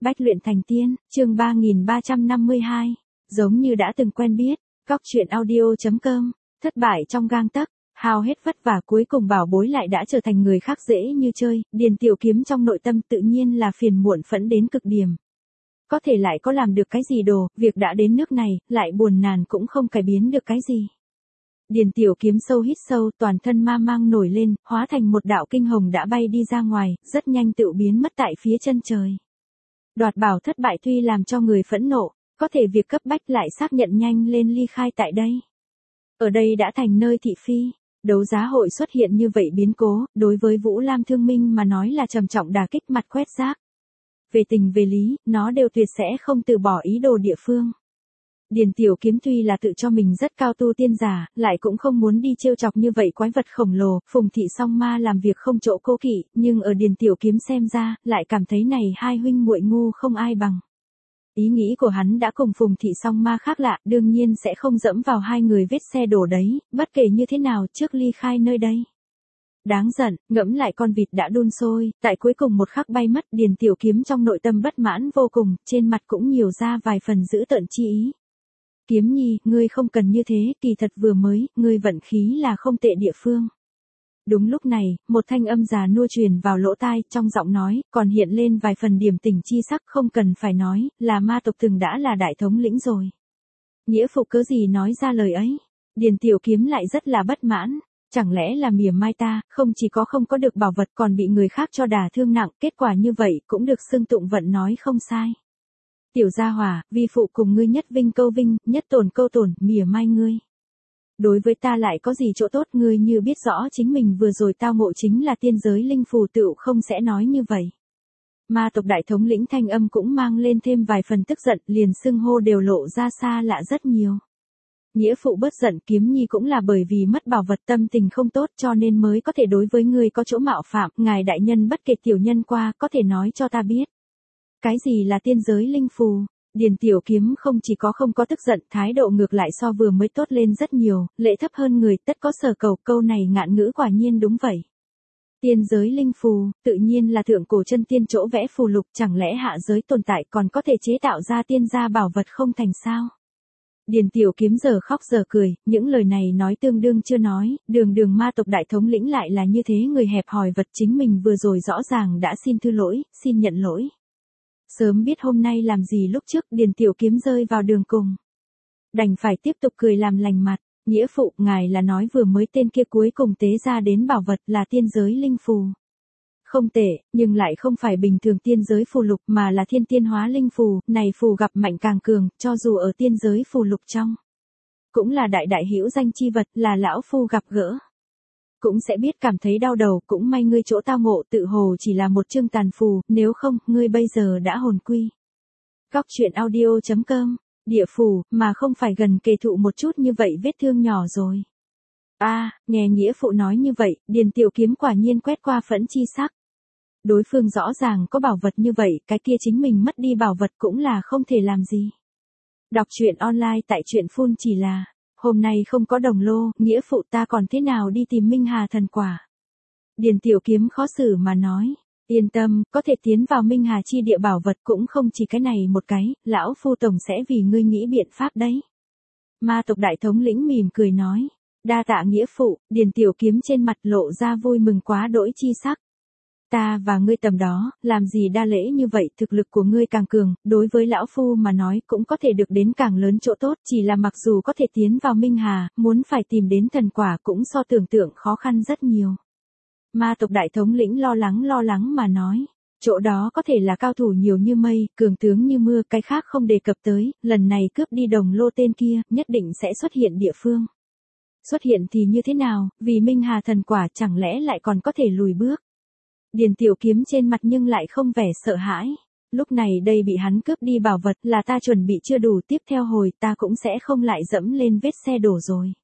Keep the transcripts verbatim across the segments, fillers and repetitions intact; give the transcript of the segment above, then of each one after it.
Bách luyện thành tiên, chương ba nghìn ba trăm năm mươi hai, giống như đã từng quen biết, Cóc truyện audio chấm com, thất bại trong gang tấc, hao hết vất vả cuối cùng bảo bối lại đã trở thành người khác dễ như chơi, Điền Tiểu Kiếm trong nội tâm tự nhiên là phiền muộn phẫn đến cực điểm. Có thể lại có làm được cái gì đồ, việc đã đến nước này, lại buồn nàn cũng không cải biến được cái gì. Điền Tiểu Kiếm sâu hít sâu, toàn thân ma mang nổi lên, hóa thành một đạo kinh hồng đã bay đi ra ngoài, rất nhanh tự biến mất tại phía chân trời. Đoạt bảo thất bại tuy làm cho người phẫn nộ, có thể việc cấp bách lại xác nhận nhanh lên ly khai tại đây. Ở đây đã thành nơi thị phi, đấu giá hội xuất hiện như vậy biến cố, đối với Vũ Lam Thương Minh mà nói là trầm trọng đả kích mặt quét rác. Về tình về lý, nó đều tuyệt sẽ không từ bỏ ý đồ địa phương. Điền Tiểu Kiếm tuy là tự cho mình rất cao tu tiên giả, lại cũng không muốn đi trêu chọc như vậy quái vật khổng lồ, Phùng Thị Song Ma làm việc không chỗ cố kỵ, nhưng ở Điền Tiểu Kiếm xem ra, lại cảm thấy này hai huynh muội ngu không ai bằng. Ý nghĩ của hắn đã cùng Phùng Thị Song Ma khác lạ, đương nhiên sẽ không dẫm vào hai người vết xe đổ đấy, bất kể như thế nào trước ly khai nơi đây. Đáng giận, ngẫm lại con vịt đã đun sôi, tại cuối cùng một khắc bay mất, Điền Tiểu Kiếm trong nội tâm bất mãn vô cùng, trên mặt cũng nhiều ra vài phần dữ tợn chi ý. Kiếm Nhi, ngươi không cần như thế, kỳ thật vừa mới, ngươi vận khí là không tệ địa phương. Đúng lúc này, một thanh âm già nua truyền vào lỗ tai, trong giọng nói, còn hiện lên vài phần điểm tình chi sắc, không cần phải nói, là ma tộc từng đã là đại thống lĩnh rồi. Nghĩa phụ cớ gì nói ra lời ấy? Điền Tiểu Kiếm lại rất là bất mãn. Chẳng lẽ là mỉa mai ta, không chỉ có không có được bảo vật còn bị người khác cho đả thương nặng, kết quả như vậy cũng được xưng tụng vận nói không sai. Tiểu gia hỏa, vi phụ cùng ngươi nhất vinh câu vinh, nhất tổn câu tổn, mỉa mai ngươi. Đối với ta lại có gì chỗ tốt, ngươi như biết rõ chính mình vừa rồi tao ngộ chính là tiên giới linh phù tựu không sẽ nói như vậy. Ma tộc đại thống lĩnh thanh âm cũng mang lên thêm vài phần tức giận, liền xưng hô đều lộ ra xa lạ rất nhiều. Nghĩa phụ bớt giận, Kiếm Nhi cũng là bởi vì mất bảo vật tâm tình không tốt cho nên mới có thể đối với ngươi có chỗ mạo phạm, ngài đại nhân bất kể tiểu nhân qua có thể nói cho ta biết. Cái gì là tiên giới linh phù? Điền Tiểu Kiếm không chỉ có không có tức giận, thái độ ngược lại so vừa mới tốt lên rất nhiều, lễ thấp hơn người tất có sở cầu, câu này ngạn ngữ quả nhiên đúng vậy. Tiên giới linh phù, tự nhiên là thượng cổ chân tiên chỗ vẽ phù lục, chẳng lẽ hạ giới tồn tại còn có thể chế tạo ra tiên gia bảo vật không thành sao? Điền Tiểu Kiếm giờ khóc giờ cười, những lời này nói tương đương chưa nói, đường đường ma tộc đại thống lĩnh lại là như thế người hẹp hòi vật, chính mình vừa rồi rõ ràng đã xin thư lỗi, xin nhận lỗi. Sớm biết hôm nay làm gì lúc trước, Điền Tiểu Kiếm rơi vào đường cùng. Đành phải tiếp tục cười làm lành mặt, nghĩa phụ, ngài là nói vừa mới tên kia cuối cùng tế ra đến bảo vật là tiên giới linh phù. Không tệ, nhưng lại không phải bình thường tiên giới phù lục mà là thiên tiên hóa linh phù, này phù gặp mạnh càng cường, cho dù ở tiên giới phù lục trong. Cũng là đại đại hữu danh chi vật, là lão phu gặp gỡ. Cũng sẽ biết cảm thấy đau đầu, cũng may ngươi chỗ tao ngộ tự hồ chỉ là một chương tàn phù, nếu không, ngươi bây giờ đã hồn quy. Cóc truyện audio chấm com, địa phù, mà không phải gần kề thụ một chút như vậy vết thương nhỏ rồi. A, à, nghe nghĩa phụ nói như vậy, Điền Tiểu Kiếm quả nhiên quét qua phẫn chi sắc. Đối phương rõ ràng có bảo vật như vậy, cái kia chính mình mất đi bảo vật cũng là không thể làm gì. Đọc truyện online tại truyện phun chỉ là, hôm nay không có đồng lô, nghĩa phụ ta còn thế nào đi tìm Minh Hà thần quả. Điền Tiểu Kiếm khó xử mà nói, yên tâm, có thể tiến vào Minh Hà chi địa bảo vật cũng không chỉ cái này một cái, lão phu tổng sẽ vì ngươi nghĩ biện pháp đấy. Ma tộc đại thống lĩnh mỉm cười nói, đa tạ nghĩa phụ, Điền Tiểu Kiếm trên mặt lộ ra vui mừng quá đỗi chi sắc. Ta và ngươi tầm đó, làm gì đa lễ như vậy, thực lực của ngươi càng cường, đối với lão phu mà nói cũng có thể được đến càng lớn chỗ tốt, chỉ là mặc dù có thể tiến vào Minh Hà, muốn phải tìm đến thần quả cũng so tưởng tượng khó khăn rất nhiều. Ma tộc đại thống lĩnh lo lắng lo lắng mà nói, chỗ đó có thể là cao thủ nhiều như mây, cường tướng như mưa, cái khác không đề cập tới, lần này cướp đi đồng lô tên kia, nhất định sẽ xuất hiện địa phương. Xuất hiện thì như thế nào, vì Minh Hà thần quả chẳng lẽ lại còn có thể lùi bước. Điền Tiểu Kiếm trên mặt nhưng lại không vẻ sợ hãi. Lúc này đây bị hắn cướp đi bảo vật là ta chuẩn bị chưa đủ, tiếp theo hồi ta cũng sẽ không lại dẫm lên vết xe đổ rồi.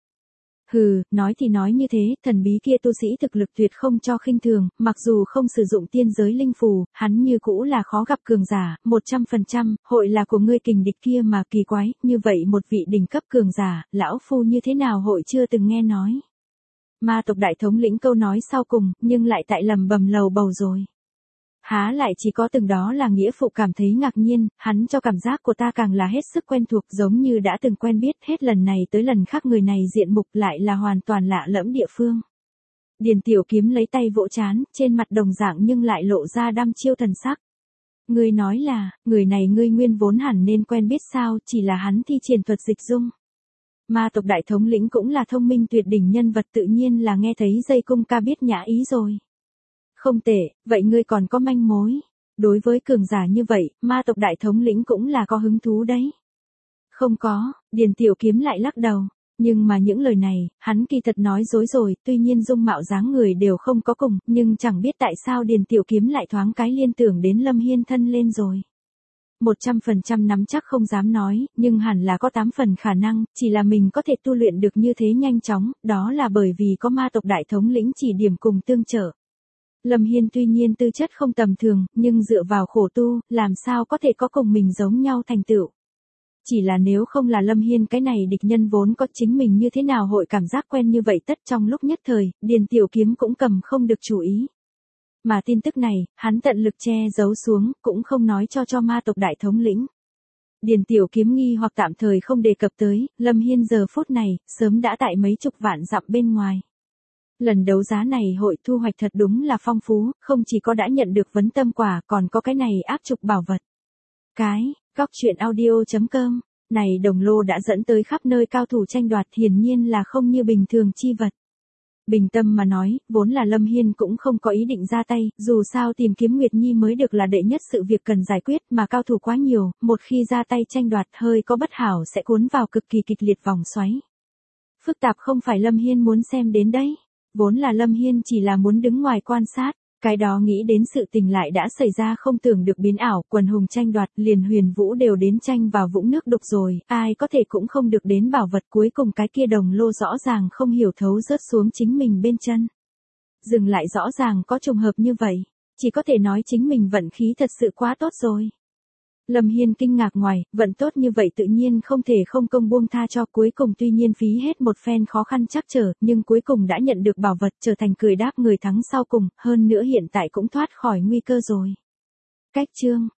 Hừ, nói thì nói như thế, thần bí kia tu sĩ thực lực tuyệt không cho khinh thường, mặc dù không sử dụng tiên giới linh phù, hắn như cũ là khó gặp cường giả, một trăm phần trăm, hội là của ngươi kình địch kia mà kỳ quái, như vậy một vị đỉnh cấp cường giả, lão phu như thế nào hội chưa từng nghe nói. Ma tộc đại thống lĩnh câu nói sau cùng, nhưng lại tại lầm bầm lầu bầu rồi. Há lại chỉ có từng đó là nghĩa phụ cảm thấy ngạc nhiên, hắn cho cảm giác của ta càng là hết sức quen thuộc giống như đã từng quen biết hết lần này tới lần khác người này diện mục lại là hoàn toàn lạ lẫm địa phương. Điền Tiểu Kiếm lấy tay vỗ trán, trên mặt đồng dạng nhưng lại lộ ra đăm chiêu thần sắc. Ngươi nói là, người này ngươi nguyên vốn hẳn nên quen biết sao, chỉ là hắn thi triển thuật dịch dung. Ma tộc đại thống lĩnh cũng là thông minh tuyệt đỉnh nhân vật tự nhiên là nghe thấy dây cung ca biết nhã ý rồi. Không tệ, vậy ngươi còn có manh mối. Đối với cường giả như vậy, ma tộc đại thống lĩnh cũng là có hứng thú đấy. Không có, Điền Tiểu Kiếm lại lắc đầu. Nhưng mà những lời này, hắn kỳ thật nói dối rồi, tuy nhiên dung mạo dáng người đều không có cùng, nhưng chẳng biết tại sao Điền Tiểu Kiếm lại thoáng cái liên tưởng đến Lâm Hiên thân lên rồi. Một trăm phần trăm nắm chắc không dám nói, nhưng hẳn là có tám phần khả năng, chỉ là mình có thể tu luyện được như thế nhanh chóng, đó là bởi vì có ma tộc đại thống lĩnh chỉ điểm cùng tương trợ. Lâm Hiên tuy nhiên tư chất không tầm thường, nhưng dựa vào khổ tu, làm sao có thể có cùng mình giống nhau thành tựu. Chỉ là nếu không là Lâm Hiên cái này địch nhân vốn có chính mình như thế nào hội cảm giác quen như vậy tất trong lúc nhất thời, Điền Tiểu Kiếm cũng cầm không được chủ ý. Mà tin tức này, hắn tận lực che giấu xuống, cũng không nói cho cho ma tộc đại thống lĩnh. Điền Tiểu Kiếm nghi hoặc tạm thời không đề cập tới, Lâm Hiên giờ phút này, sớm đã tại mấy chục vạn dặm bên ngoài. Lần đấu giá này hội thu hoạch thật đúng là phong phú, không chỉ có đã nhận được vấn tâm quả còn có cái này áp trục bảo vật. Cái, Góc Truyện Audio chấm com, này đồng lô đã dẫn tới khắp nơi cao thủ tranh đoạt hiển nhiên là không như bình thường chi vật. Bình tâm mà nói, vốn là Lâm Hiên cũng không có ý định ra tay, dù sao tìm kiếm Nguyệt Nhi mới được là đệ nhất sự việc cần giải quyết mà cao thủ quá nhiều, một khi ra tay tranh đoạt hơi có bất hảo sẽ cuốn vào cực kỳ kịch liệt vòng xoáy. Phức tạp không phải Lâm Hiên muốn xem đến đấy, vốn là Lâm Hiên chỉ là muốn đứng ngoài quan sát. Cái đó nghĩ đến sự tình lại đã xảy ra không tưởng được biến ảo, quần hùng tranh đoạt, liền Huyền Vũ đều đến tranh vào vũng nước đục rồi, ai có thể cũng không được đến bảo vật cuối cùng cái kia đồng lô rõ ràng không hiểu thấu rớt xuống chính mình bên chân. Dừng lại rõ ràng có trùng hợp như vậy, chỉ có thể nói chính mình vận khí thật sự quá tốt rồi. Lâm Hiên kinh ngạc ngoài, vận tốt như vậy tự nhiên không thể không công buông tha cho cuối cùng tuy nhiên phí hết một phen khó khăn chắc trở, nhưng cuối cùng đã nhận được bảo vật trở thành cười đáp người thắng sau cùng, hơn nữa hiện tại cũng thoát khỏi nguy cơ rồi. Cách chương